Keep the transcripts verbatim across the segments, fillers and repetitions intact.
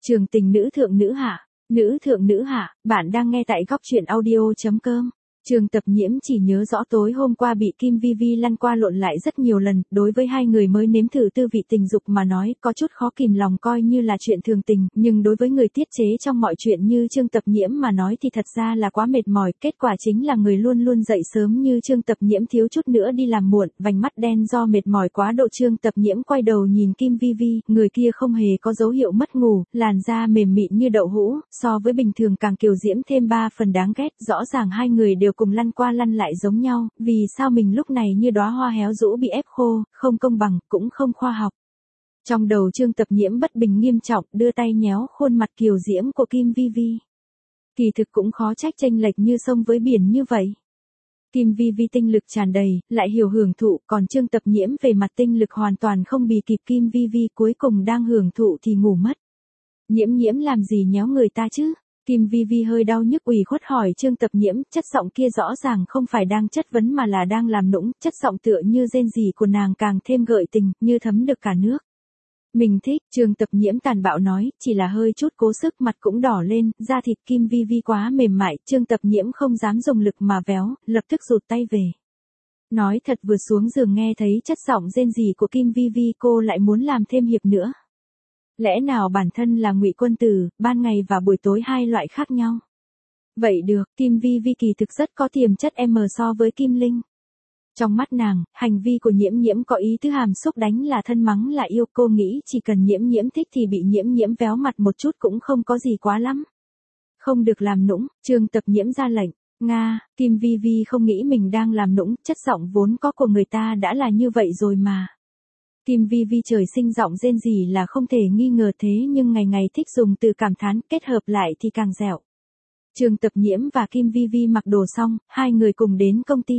Trường tình nữ thượng nữ hạ, nữ thượng nữ hạ, bạn đang nghe tại góc truyện audio.com. Trường Tập Nhiễm chỉ nhớ rõ tối hôm qua bị Kim Vi Vi lăn qua lộn lại rất nhiều lần, đối với hai người mới nếm thử tư vị tình dục mà nói có chút khó kìm lòng coi như là chuyện thường tình, nhưng đối với người tiết chế trong mọi chuyện như Trương Tập Nhiễm mà nói thì thật ra là quá mệt mỏi, kết quả chính là người luôn luôn dậy sớm như Trương Tập Nhiễm thiếu chút nữa đi làm muộn, vành mắt đen do mệt mỏi quá độ. Trương Tập Nhiễm quay đầu nhìn Kim Vi Vi, người kia không hề có dấu hiệu mất ngủ, làn da mềm mịn như đậu hũ, so với bình thường càng kiều diễm thêm ba phần đáng ghét, rõ ràng hai người đều cùng lăn qua lăn lại giống nhau, vì sao mình lúc này như đóa hoa héo rũ bị ép khô, không công bằng, cũng không khoa học. Trong đầu Trương Tập Nhiễm bất bình nghiêm trọng, đưa tay nhéo khuôn mặt kiều diễm của Kim Vi Vi. Kỳ thực cũng khó trách chênh lệch như sông với biển như vậy. Kim Vi Vi tinh lực tràn đầy, lại hiểu hưởng thụ, còn Trương Tập Nhiễm về mặt tinh lực hoàn toàn không bì kịp Kim Vi Vi, cuối cùng đang hưởng thụ thì ngủ mất. Nhiễm Nhiễm làm gì nhéo người ta chứ? Kim Vi Vi hơi đau nhức ủy khuất hỏi Trương Tập Nhiễm, chất giọng kia rõ ràng không phải đang chất vấn mà là đang làm nũng, chất giọng tựa như rên rỉ của nàng càng thêm gợi tình, như thấm được cả nước. Mình thích, Trương Tập Nhiễm tàn bạo nói, chỉ là hơi chút cố sức, mặt cũng đỏ lên, da thịt Kim Vi Vi quá mềm mại, Trương Tập Nhiễm không dám dùng lực mà véo, lập tức rụt tay về. Nói thật, vừa xuống giường nghe thấy chất giọng rên rỉ của Kim Vi Vi cô lại muốn làm thêm hiệp nữa. Lẽ nào bản thân là Ngụy Quân Tử, ban ngày và buổi tối hai loại khác nhau? Vậy được, Kim Vi Vi kỳ thực rất có tiềm chất M so với Kim Linh. Trong mắt nàng, hành vi của Nhiễm Nhiễm có ý tứ hàm xúc, đánh là thân mắng là yêu, cô nghĩ chỉ cần Nhiễm Nhiễm thích thì bị Nhiễm Nhiễm véo mặt một chút cũng không có gì quá lắm. Không được làm nũng, Trương Tập Nhiễm ra lệnh. Nga, Kim Vi Vi không nghĩ mình đang làm nũng, chất giọng vốn có của người ta đã là như vậy rồi mà. Kim Vi Vi trời sinh giọng rên rỉ là không thể nghi ngờ, thế nhưng ngày ngày thích dùng từ cảm thán, kết hợp lại thì càng dẻo. Trương Tập Nhiễm và Kim Vi Vi mặc đồ xong, hai người cùng đến công ty.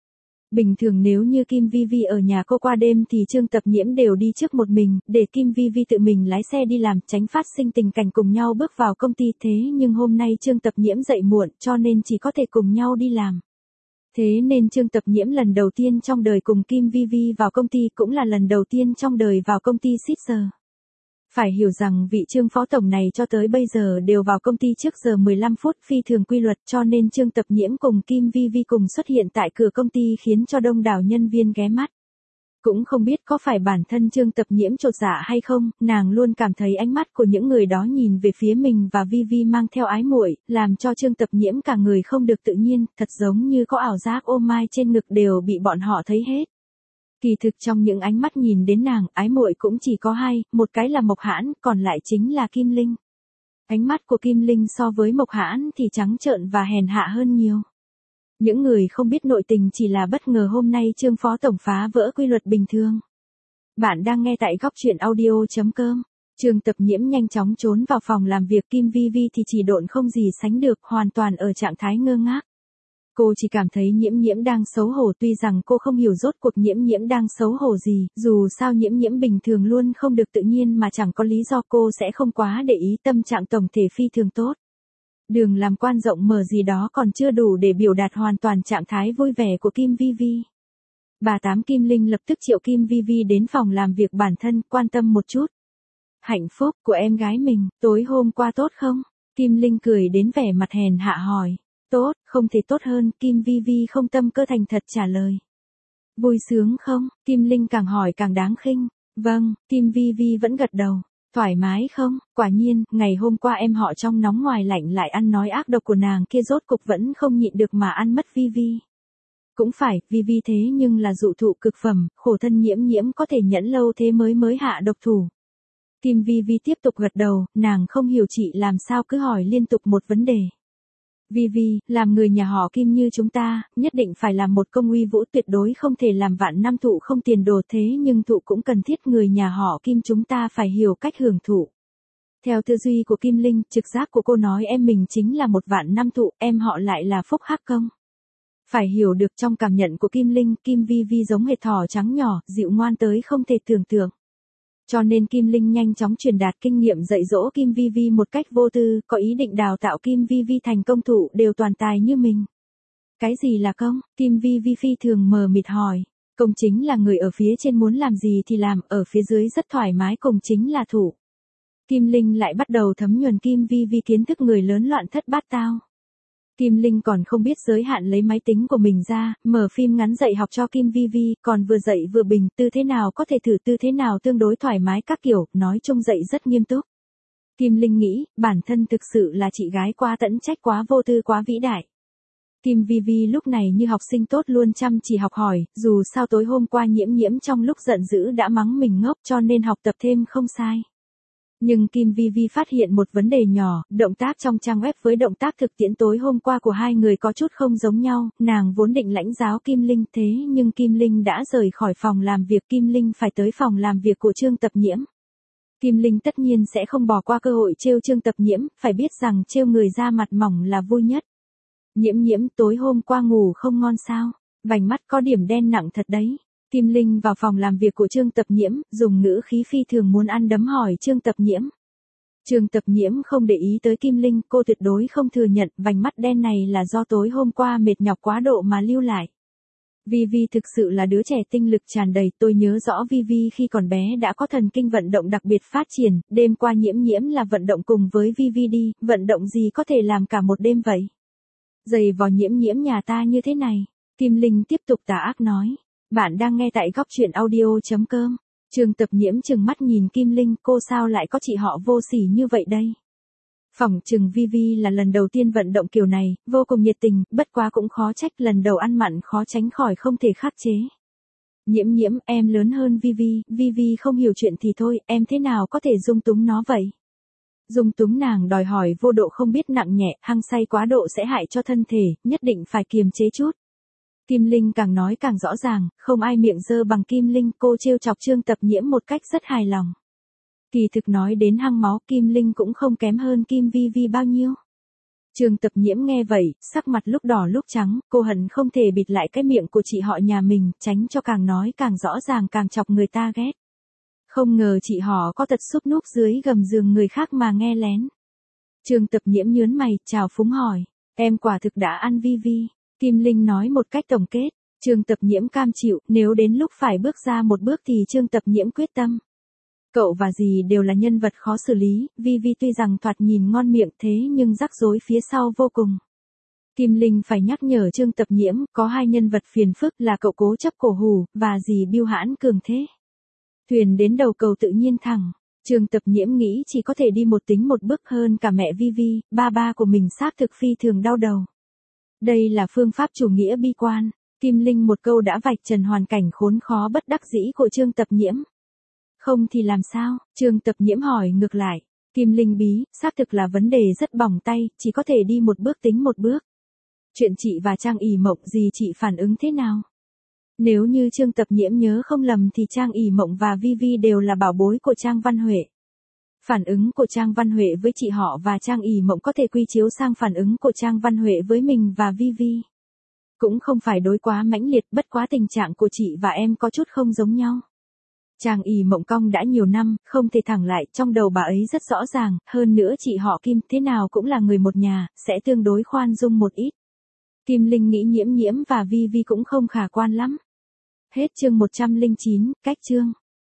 Bình thường nếu như Kim Vi Vi ở nhà cô qua đêm thì Trương Tập Nhiễm đều đi trước một mình, để Kim Vi Vi tự mình lái xe đi làm, tránh phát sinh tình cảnh cùng nhau bước vào công ty. Thế nhưng hôm nay Trương Tập Nhiễm dậy muộn cho nên chỉ có thể cùng nhau đi làm. Thế nên Trương Tập Nhiễm lần đầu tiên trong đời cùng Kim Vi Vi vào công ty, cũng là lần đầu tiên trong đời vào công ty Caesar. Phải hiểu rằng vị Trương phó tổng này cho tới bây giờ đều vào công ty trước giờ mười lăm phút, phi thường quy luật, cho nên Trương Tập Nhiễm cùng Kim Vi Vi cùng xuất hiện tại cửa công ty khiến cho đông đảo nhân viên ghé mắt. Cũng không biết có phải bản thân Trương Tập Nhiễm chột dạ hay không, nàng luôn cảm thấy ánh mắt của những người đó nhìn về phía mình và Vi Vi mang theo ái muội, làm cho Trương Tập Nhiễm cả người không được tự nhiên, thật giống như có ảo giác ô mai trên ngực đều bị bọn họ thấy hết. Kỳ thực trong những ánh mắt nhìn đến nàng, ái muội cũng chỉ có hai, một cái là Mộc Hãn, còn lại chính là Kim Linh. Ánh mắt của Kim Linh so với Mộc Hãn thì trắng trợn và hèn hạ hơn nhiều. Những người không biết nội tình chỉ là bất ngờ hôm nay Trương phó tổng phá vỡ quy luật bình thường. Bạn đang nghe tại góc truyện audio.com. Trương Tập Nhiễm nhanh chóng trốn vào phòng làm việc, Kim Vi Vi thì chỉ độn không gì sánh được, hoàn toàn ở trạng thái ngơ ngác. Cô chỉ cảm thấy Nhiễm Nhiễm đang xấu hổ, tuy rằng cô không hiểu rốt cuộc Nhiễm Nhiễm đang xấu hổ gì, dù sao Nhiễm Nhiễm bình thường luôn không được tự nhiên mà chẳng có lý do cô sẽ không quá để ý, tâm trạng tổng thể phi thường tốt. Đường làm quan rộng mở gì đó còn chưa đủ để biểu đạt hoàn toàn trạng thái vui vẻ của Kim Vi Vi. Bà Tám Kim Linh lập tức triệu Kim Vi Vi đến phòng làm việc bản thân, quan tâm một chút. Hạnh phúc của em gái mình, tối hôm qua tốt không? Kim Linh cười đến vẻ mặt hèn hạ hỏi. Tốt, không thể tốt hơn, Kim Vi Vi không tâm cơ thành thật trả lời. Vui sướng không? Kim Linh càng hỏi càng đáng khinh. Vâng, Kim Vi Vi vẫn gật đầu. Thoải mái không? Quả nhiên, ngày hôm qua em họ trong nóng ngoài lạnh lại ăn nói ác độc của nàng kia, rốt cục vẫn không nhịn được mà ăn mất Vi Vi. Cũng phải, Vi Vi thế nhưng là dụ thụ cực phẩm, khổ thân Nhiễm Nhiễm có thể nhẫn lâu thế mới mới hạ độc thủ. Kim Vi Vi tiếp tục gật đầu, nàng không hiểu chị làm sao cứ hỏi liên tục một vấn đề. Vi Vi, làm người nhà họ Kim như chúng ta, nhất định phải làm một công uy vũ, tuyệt đối không thể làm vạn năm thụ không tiền đồ, thế nhưng thụ cũng cần thiết, người nhà họ Kim chúng ta phải hiểu cách hưởng thụ. Theo tư duy của Kim Linh, trực giác của cô nói em mình chính là một vạn năm thụ, em họ lại là phúc hắc công. Phải hiểu được trong cảm nhận của Kim Linh, Kim Vi Vi giống hệt thỏ trắng nhỏ, dịu ngoan tới không thể tưởng tượng. Cho nên Kim Linh nhanh chóng truyền đạt kinh nghiệm dạy dỗ Kim Vi Vi một cách vô tư, có ý định đào tạo Kim Vi Vi thành công thụ đều toàn tài như mình. Cái gì là công? Kim Vi Vi phi thường mờ mịt hỏi. Công chính là người ở phía trên muốn làm gì thì làm, ở phía dưới rất thoải mái, cùng chính là thụ. Kim Linh lại bắt đầu thấm nhuần Kim Vi Vi kiến thức người lớn loạn thất bát tao. Kim Linh còn không biết giới hạn lấy máy tính của mình ra, mở phim ngắn dạy học cho Kim Vi Vi, còn vừa dạy vừa bình, tư thế nào có thể thử tư thế nào tương đối thoải mái các kiểu, nói chung dạy rất nghiêm túc. Kim Linh nghĩ, bản thân thực sự là chị gái quá tẫn trách quá vô tư quá vĩ đại. Kim Vi Vi lúc này như học sinh tốt luôn chăm chỉ học hỏi, dù sao tối hôm qua Nhiễm Nhiễm trong lúc giận dữ đã mắng mình ngốc cho nên học tập thêm không sai. Nhưng Kim Vi Vi phát hiện một vấn đề nhỏ, động tác trong trang web với động tác thực tiễn tối hôm qua của hai người có chút không giống nhau, nàng vốn định lãnh giáo Kim Linh thế nhưng Kim Linh đã rời khỏi phòng làm việc, Kim Linh phải tới phòng làm việc của Trương Tập Nhiễm. Kim Linh tất nhiên sẽ không bỏ qua cơ hội trêu Trương Tập Nhiễm, phải biết rằng trêu người da mặt mỏng là vui nhất. Nhiễm Nhiễm tối hôm qua ngủ không ngon sao, vành mắt có điểm đen nặng thật đấy. Kim Linh vào phòng làm việc của Trương Tập Nhiễm, dùng ngữ khí phi thường muốn ăn đấm hỏi Trương Tập Nhiễm. Trương Tập Nhiễm không để ý tới Kim Linh, cô tuyệt đối không thừa nhận vành mắt đen này là do tối hôm qua mệt nhọc quá độ mà lưu lại. Vi Vi thực sự là đứa trẻ tinh lực tràn đầy, tôi nhớ rõ Vi Vi khi còn bé đã có thần kinh vận động đặc biệt phát triển, đêm qua Nhiễm Nhiễm là vận động cùng với Vi Vi đi, vận động gì có thể làm cả một đêm vậy? Giày vò Nhiễm Nhiễm nhà ta như thế này. Kim Linh tiếp tục tà ác nói. Bạn đang nghe tại góc truyện audio.com. Trương Tập Nhiễm trừng mắt nhìn Kim Linh, cô sao lại có chị họ vô sỉ như vậy đây? Phỏng chừng Vi Vi là lần đầu tiên vận động kiểu này, vô cùng nhiệt tình, bất quá cũng khó trách lần đầu ăn mặn khó tránh khỏi không thể khắc chế. Nhiễm Nhiễm, em lớn hơn Vi Vi, Vi Vi không hiểu chuyện thì thôi, em thế nào có thể dung túng nó vậy? Dung túng nàng đòi hỏi vô độ không biết nặng nhẹ, hăng say quá độ sẽ hại cho thân thể, nhất định phải kiềm chế chút. Kim Linh càng nói càng rõ ràng, không ai miệng dơ bằng Kim Linh, cô trêu chọc Trương Tập Nhiễm một cách rất hài lòng. Kỳ thực nói đến hăng máu, Kim Linh cũng không kém hơn Kim Vi Vi bao nhiêu. Trương Tập Nhiễm nghe vậy, sắc mặt lúc đỏ lúc trắng, cô hận không thể bịt lại cái miệng của chị họ nhà mình, tránh cho càng nói càng rõ ràng càng chọc người ta ghét. Không ngờ chị họ có tật xúc núp dưới gầm giường người khác mà nghe lén. Trương Tập Nhiễm nhớn mày, chào phúng hỏi, em quả thực đã ăn Vi Vi. Kim Linh nói một cách tổng kết, Trương Tập Nhiễm cam chịu, nếu đến lúc phải bước ra một bước thì Trương Tập Nhiễm quyết tâm. Cậu và dì đều là nhân vật khó xử lý, Vi Vi tuy rằng thoạt nhìn ngon miệng thế nhưng rắc rối phía sau vô cùng. Kim Linh phải nhắc nhở Trương Tập Nhiễm, có hai nhân vật phiền phức là cậu cố chấp cổ hủ, và dì Bưu Hãn cường thế. Thuyền đến đầu cầu tự nhiên thẳng, Trương Tập Nhiễm nghĩ chỉ có thể đi một tính một bước hơn cả mẹ Vi Vi, ba ba của mình xác thực phi thường đau đầu. Đây là phương pháp chủ nghĩa bi quan, Kim Linh một câu đã vạch trần hoàn cảnh khốn khó bất đắc dĩ của Trương Tập Nhiễm. Không thì làm sao? Trương Tập Nhiễm hỏi ngược lại. Kim Linh bí, xác thực là vấn đề rất bỏng tay, chỉ có thể đi một bước tính một bước. Chuyện chị và Trang ỉ mộng gì chị phản ứng thế nào? Nếu như Trương Tập Nhiễm nhớ không lầm thì Trang ỉ mộng và Vi Vi đều là bảo bối của Trang Văn Huệ. Phản ứng của Trang Văn Huệ với chị họ và Trang ỉ mộng có thể quy chiếu sang phản ứng của Trang Văn Huệ với mình và Vi Vi. Cũng không phải đối quá mãnh liệt, bất quá tình trạng của chị và em có chút không giống nhau. Trang ỉ mộng cong đã nhiều năm, không thể thẳng lại, trong đầu bà ấy rất rõ ràng, hơn nữa chị họ Kim thế nào cũng là người một nhà, sẽ tương đối khoan dung một ít. Kim Linh nghĩ Nhiễm Nhiễm và Vi Vi cũng không khả quan lắm. Hết chương một trăm lẻ chín, cách chương.